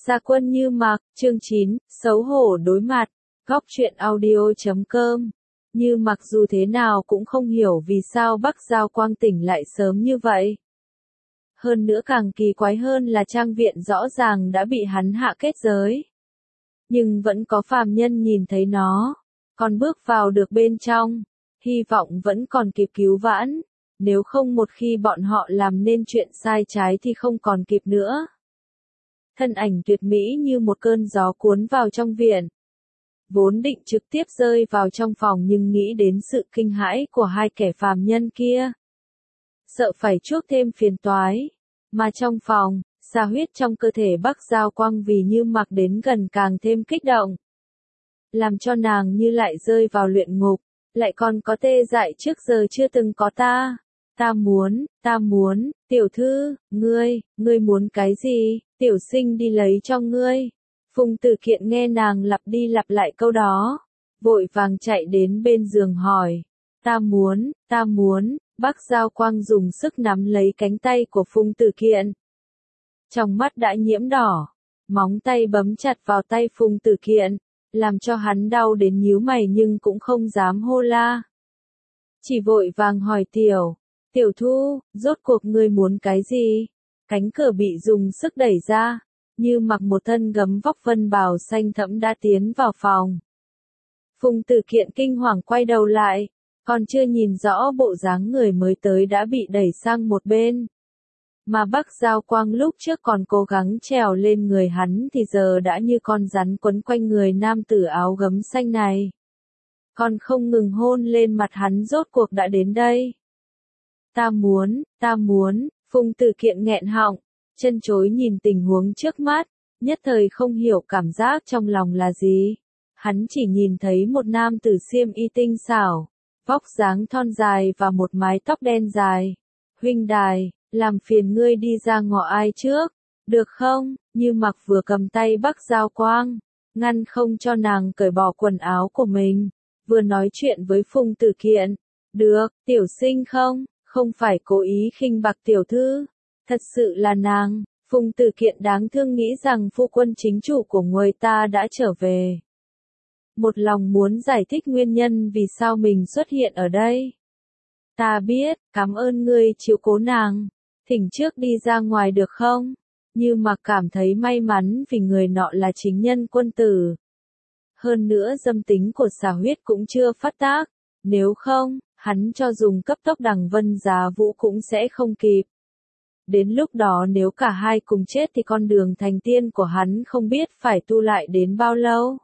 Gia quân Như Mặc, chương 9, xấu hổ đối mặt, góc truyện audio.com. Như Mặc dù thế nào cũng không hiểu vì sao Bắc Giao Quang tỉnh lại sớm như vậy. Hơn nữa càng kỳ quái hơn là trang viện rõ ràng đã bị hắn hạ kết giới. Nhưng vẫn có phàm nhân nhìn thấy nó, còn bước vào được bên trong, hy vọng vẫn còn kịp cứu vãn, nếu không một khi bọn họ làm nên chuyện sai trái thì không còn kịp nữa. Thân ảnh tuyệt mỹ như một cơn gió cuốn vào trong viện. Vốn định trực tiếp rơi vào trong phòng nhưng nghĩ đến sự kinh hãi của hai kẻ phàm nhân kia. Sợ phải chuốc thêm phiền toái. Mà trong phòng, xà huyết trong cơ thể Bắc Giao Quang vì Như Mặc đến gần càng thêm kích động. Làm cho nàng như lại rơi vào luyện ngục, lại còn có tê dại trước giờ chưa từng có ta. Ta muốn, tiểu thư, ngươi muốn cái gì, tiểu sinh đi lấy cho ngươi. Phùng Tử Kiện nghe nàng lặp đi lặp lại câu đó, vội vàng chạy đến bên giường hỏi, ta muốn, Bắc Giao Quang dùng sức nắm lấy cánh tay của Phùng Tử Kiện. Trong mắt đã nhiễm đỏ, móng tay bấm chặt vào tay Phùng Tử Kiện, làm cho hắn đau đến nhíu mày nhưng cũng không dám hô la. Chỉ vội vàng hỏi tiểu thu, rốt cuộc ngươi muốn cái gì? Cánh cửa bị dùng sức đẩy ra, Như Mặc một thân gấm vóc vân bào xanh thẫm đã tiến vào phòng. Phùng Tử Kiện kinh hoàng quay đầu lại, còn chưa nhìn rõ bộ dáng người mới tới đã bị đẩy sang một bên. Mà Bắc Giao Quang lúc trước còn cố gắng trèo lên người hắn thì giờ đã như con rắn quấn quanh người nam tử áo gấm xanh này. Còn không ngừng hôn lên mặt hắn rốt cuộc đã đến đây. Ta muốn, Phùng Tử Kiện nghẹn họng, chân chối nhìn tình huống trước mắt, nhất thời không hiểu cảm giác trong lòng là gì. Hắn chỉ nhìn thấy một nam tử xiêm y tinh xảo, vóc dáng thon dài và một mái tóc đen dài. Huynh đài, làm phiền ngươi đi ra ngọ ai trước, được không? Như Mặc vừa cầm tay Bắc Giao Quang, ngăn không cho nàng cởi bỏ quần áo của mình, vừa nói chuyện với Phùng Tử Kiện. Được, tiểu sinh không phải cố ý khinh bạc tiểu thư, thật sự là nàng. Phùng Tử Kiện đáng thương nghĩ rằng phu quân chính chủ của người ta đã trở về. Một lòng muốn giải thích nguyên nhân vì sao mình xuất hiện ở đây. Ta biết, cảm ơn ngươi chiếu cố nàng, thỉnh trước đi ra ngoài được không? Như Mặc cảm thấy may mắn vì người nọ là chính nhân quân tử. Hơn nữa dâm tính của xà huyết cũng chưa phát tác, nếu không, hắn cho dùng cấp tốc đằng vân giá vũ cũng sẽ không kịp. Đến lúc đó nếu cả hai cùng chết thì con đường thành tiên của hắn không biết phải tu lại đến bao lâu.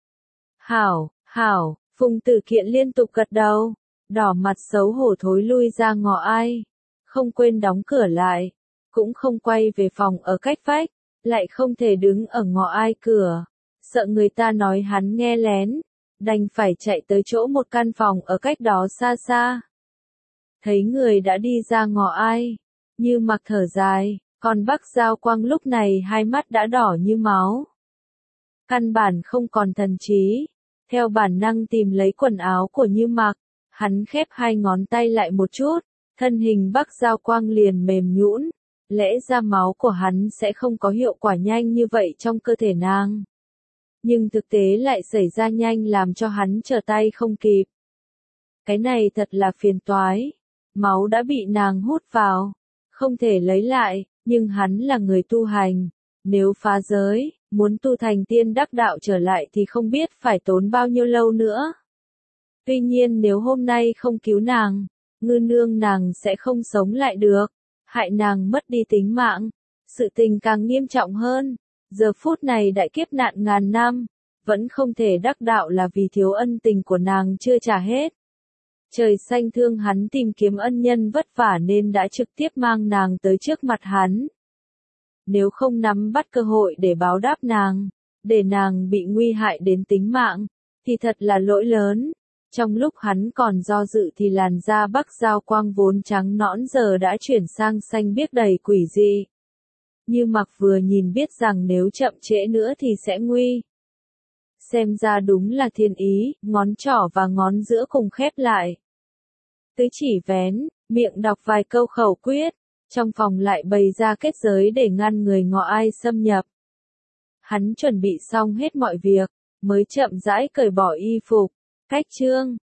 Hảo, Phùng Tử Kiện liên tục gật đầu, đỏ mặt xấu hổ thối lui ra ngõ ai, không quên đóng cửa lại, cũng không quay về phòng ở cách vách, lại không thể đứng ở ngõ ai cửa, sợ người ta nói hắn nghe lén, đành phải chạy tới chỗ một căn phòng ở cách đó xa xa. Thấy người đã đi ra ngõ ai, Như Mặc thở dài, còn Bắc Giao Quang lúc này hai mắt đã đỏ như máu. Căn bản không còn thần trí, theo bản năng tìm lấy quần áo của Như Mặc, hắn khép hai ngón tay lại một chút, thân hình Bắc Giao Quang liền mềm nhũn, lẽ ra máu của hắn sẽ không có hiệu quả nhanh như vậy trong cơ thể nàng. Nhưng thực tế lại xảy ra nhanh làm cho hắn trở tay không kịp. Cái này thật là phiền toái, máu đã bị nàng hút vào, không thể lấy lại, nhưng hắn là người tu hành, nếu phá giới, muốn tu thành tiên đắc đạo trở lại thì không biết phải tốn bao nhiêu lâu nữa. Tuy nhiên nếu hôm nay không cứu nàng, ngư nương nàng sẽ không sống lại được, hại nàng mất đi tính mạng, sự tình càng nghiêm trọng hơn. Giờ phút này đại kiếp nạn ngàn năm, vẫn không thể đắc đạo là vì thiếu ân tình của nàng chưa trả hết. Trời xanh thương hắn tìm kiếm ân nhân vất vả nên đã trực tiếp mang nàng tới trước mặt hắn. Nếu không nắm bắt cơ hội để báo đáp nàng, để nàng bị nguy hại đến tính mạng, thì thật là lỗi lớn. Trong lúc hắn còn do dự thì làn da Bắc Giao Quang vốn trắng nõn giờ đã chuyển sang xanh biếc đầy quỷ dị. Như Mặc vừa nhìn biết rằng nếu chậm trễ nữa thì sẽ nguy. Xem ra đúng là thiên ý, ngón trỏ và ngón giữa cùng khép lại. Tứ chỉ vén, miệng đọc vài câu khẩu quyết, trong phòng lại bày ra kết giới để ngăn người ngọ ai xâm nhập. Hắn chuẩn bị xong hết mọi việc, mới chậm rãi cởi bỏ y phục. Cách chương